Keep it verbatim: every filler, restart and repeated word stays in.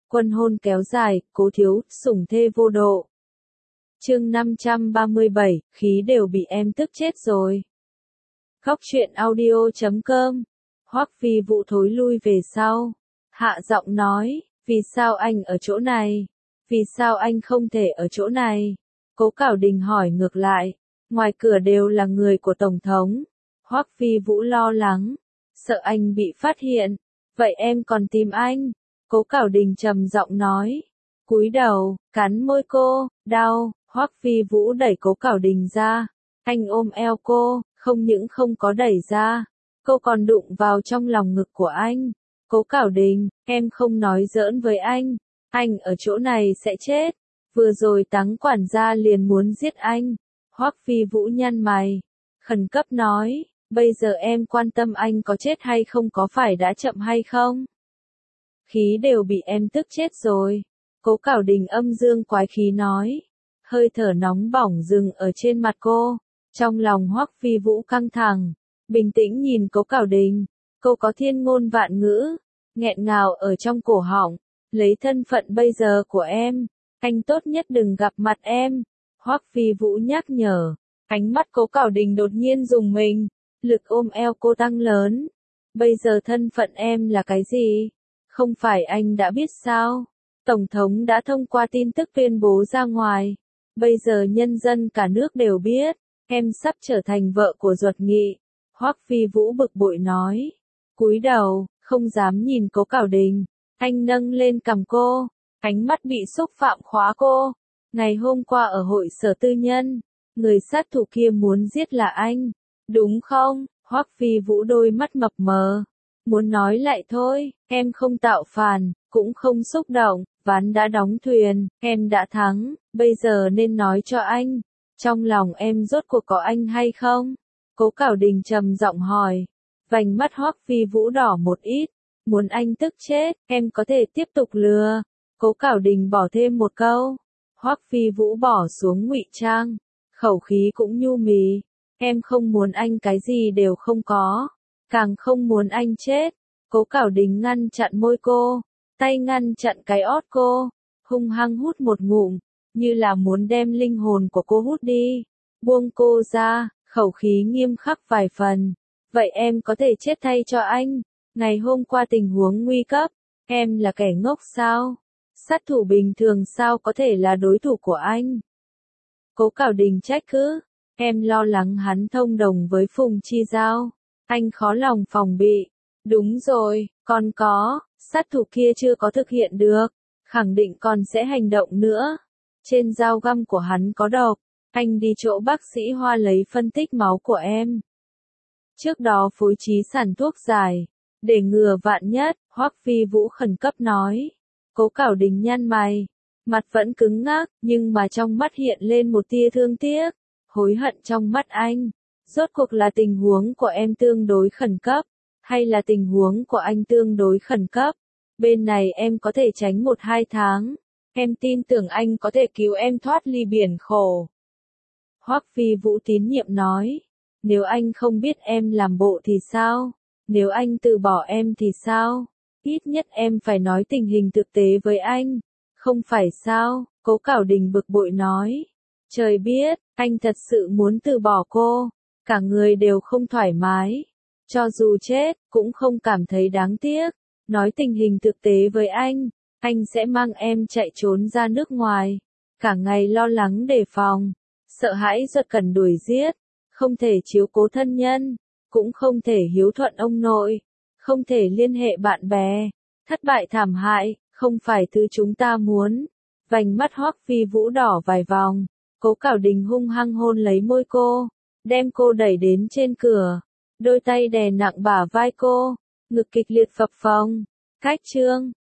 Quân hôn kéo dài, Cố Thiếu, sủng thê vô độ. Chương năm trăm ba mươi bảy, khí đều bị em tức chết rồi. Góc truyện audio chấm com. Hoắc Phi Vũ thối lui về sau. Hạ giọng nói, vì sao anh ở chỗ này? Vì sao anh không thể ở chỗ này? Cố Cảo Đình hỏi ngược lại. Ngoài cửa đều là người của Tổng thống. Hoắc Phi Vũ lo lắng. Sợ anh bị phát hiện. Vậy em còn tìm anh? Cố Cảo Đình trầm giọng nói. Cúi đầu, cắn môi cô, đau. Hoắc Phi Vũ đẩy Cố Cảo Đình ra. Anh ôm eo cô, không những không có đẩy ra. Cô còn đụng vào trong lòng ngực của anh. Cố Cảo Đình, em không nói giỡn với anh. Anh ở chỗ này sẽ chết. Vừa rồi Táng quản gia liền muốn giết anh. Hoắc Phi Vũ nhăn mày. Khẩn cấp nói, bây giờ em quan tâm anh có chết hay không có phải đã chậm hay không? Khí đều bị em tức chết rồi. Cố Cảo Đình âm dương quái khí nói. Hơi thở nóng bỏng dừng ở trên mặt cô. Trong lòng Hoắc Phi Vũ căng thẳng. Bình tĩnh nhìn Cố Cảo Đình. Cô có thiên ngôn vạn ngữ. Nghẹn ngào ở trong cổ họng. Lấy thân phận bây giờ của em. Anh tốt nhất đừng gặp mặt em. Hoắc Phi Vũ nhắc nhở. Ánh mắt Cố Cảo Đình đột nhiên rùng mình. Lực ôm eo cô tăng lớn. Bây giờ thân phận em là cái gì? Không phải anh đã biết sao? Tổng thống đã thông qua tin tức tuyên bố ra ngoài. Bây giờ nhân dân cả nước đều biết. Em sắp trở thành vợ của Duật Nghị. Hoắc Phi Vũ bực bội nói. Cúi đầu, không dám nhìn Cố Cảo Đình. Anh nâng lên cằm cô. Ánh mắt bị xúc phạm khóa cô. Ngày hôm qua ở hội sở tư nhân. Người sát thủ kia muốn giết là anh. Đúng không? Hoắc Phi Vũ đôi mắt mập mờ. Muốn nói lại thôi, em không tạo phản, cũng không xúc động, ván đã đóng thuyền, em đã thắng, bây giờ nên nói cho anh. Trong lòng em rốt cuộc có anh hay không? Cố Cảo Đình trầm giọng hỏi. Vành mắt Hoắc Phi Vũ đỏ một ít. Muốn anh tức chết, em có thể tiếp tục lừa. Cố Cảo Đình bỏ thêm một câu. Hoắc Phi Vũ bỏ xuống ngụy trang. Khẩu khí cũng nhu mì. Em không muốn anh cái gì đều không có. Càng không muốn anh chết. Cố Cảo Đình ngăn chặn môi cô. Tay ngăn chặn cái ót cô. Hung hăng hút một ngụm. Như là muốn đem linh hồn của cô hút đi. Buông cô ra. Khẩu khí nghiêm khắc vài phần. Vậy em có thể chết thay cho anh. Ngày hôm qua tình huống nguy cấp. Em là kẻ ngốc sao? Sát thủ bình thường sao có thể là đối thủ của anh? Cố Cảo Đình trách cứ. Em lo lắng hắn thông đồng với Phùng Chi Giao. Anh khó lòng phòng bị. Đúng rồi, còn có, sát thủ kia chưa có thực hiện được. Khẳng định còn sẽ hành động nữa. Trên dao găm của hắn có độc. Anh đi chỗ bác sĩ Hoa lấy phân tích máu của em. Trước đó phối trí sản thuốc giải. Để ngừa vạn nhất, Hoắc Phi Vũ khẩn cấp nói. Cố Cảo Đình nhăn mày. Mặt vẫn cứng ngắc, nhưng mà trong mắt hiện lên một tia thương tiếc. Hối hận trong mắt anh. Rốt cuộc là tình huống của em tương đối khẩn cấp. Hay là tình huống của anh tương đối khẩn cấp. Bên này em có thể tránh một hai tháng. Em tin tưởng anh có thể cứu em thoát ly biển khổ. Hoắc Phi Vũ tín nhiệm nói. Nếu anh không biết em làm bộ thì sao? Nếu anh từ bỏ em thì sao? Ít nhất em phải nói tình hình thực tế với anh. Không phải sao? Cố Cảo Đình bực bội nói. Trời biết, anh thật sự muốn từ bỏ cô. Cả người đều không thoải mái. Cho dù chết, cũng không cảm thấy đáng tiếc. Nói tình hình thực tế với anh. Anh sẽ mang em chạy trốn ra nước ngoài. Cả ngày lo lắng đề phòng. Sợ hãi Duật Cẩn đuổi giết. Không thể chiếu cố thân nhân. Cũng không thể hiếu thuận ông nội. Không thể liên hệ bạn bè. Thất bại thảm hại, không phải thứ chúng ta muốn. Vành mắt Hoắc Phi Vũ đỏ vài vòng. Cố Cảo Đình hung hăng hôn lấy môi cô. Đem cô đẩy đến trên cửa. Đôi tay đè nặng bả vai cô. Ngực kịch liệt phập phồng. Cách chương.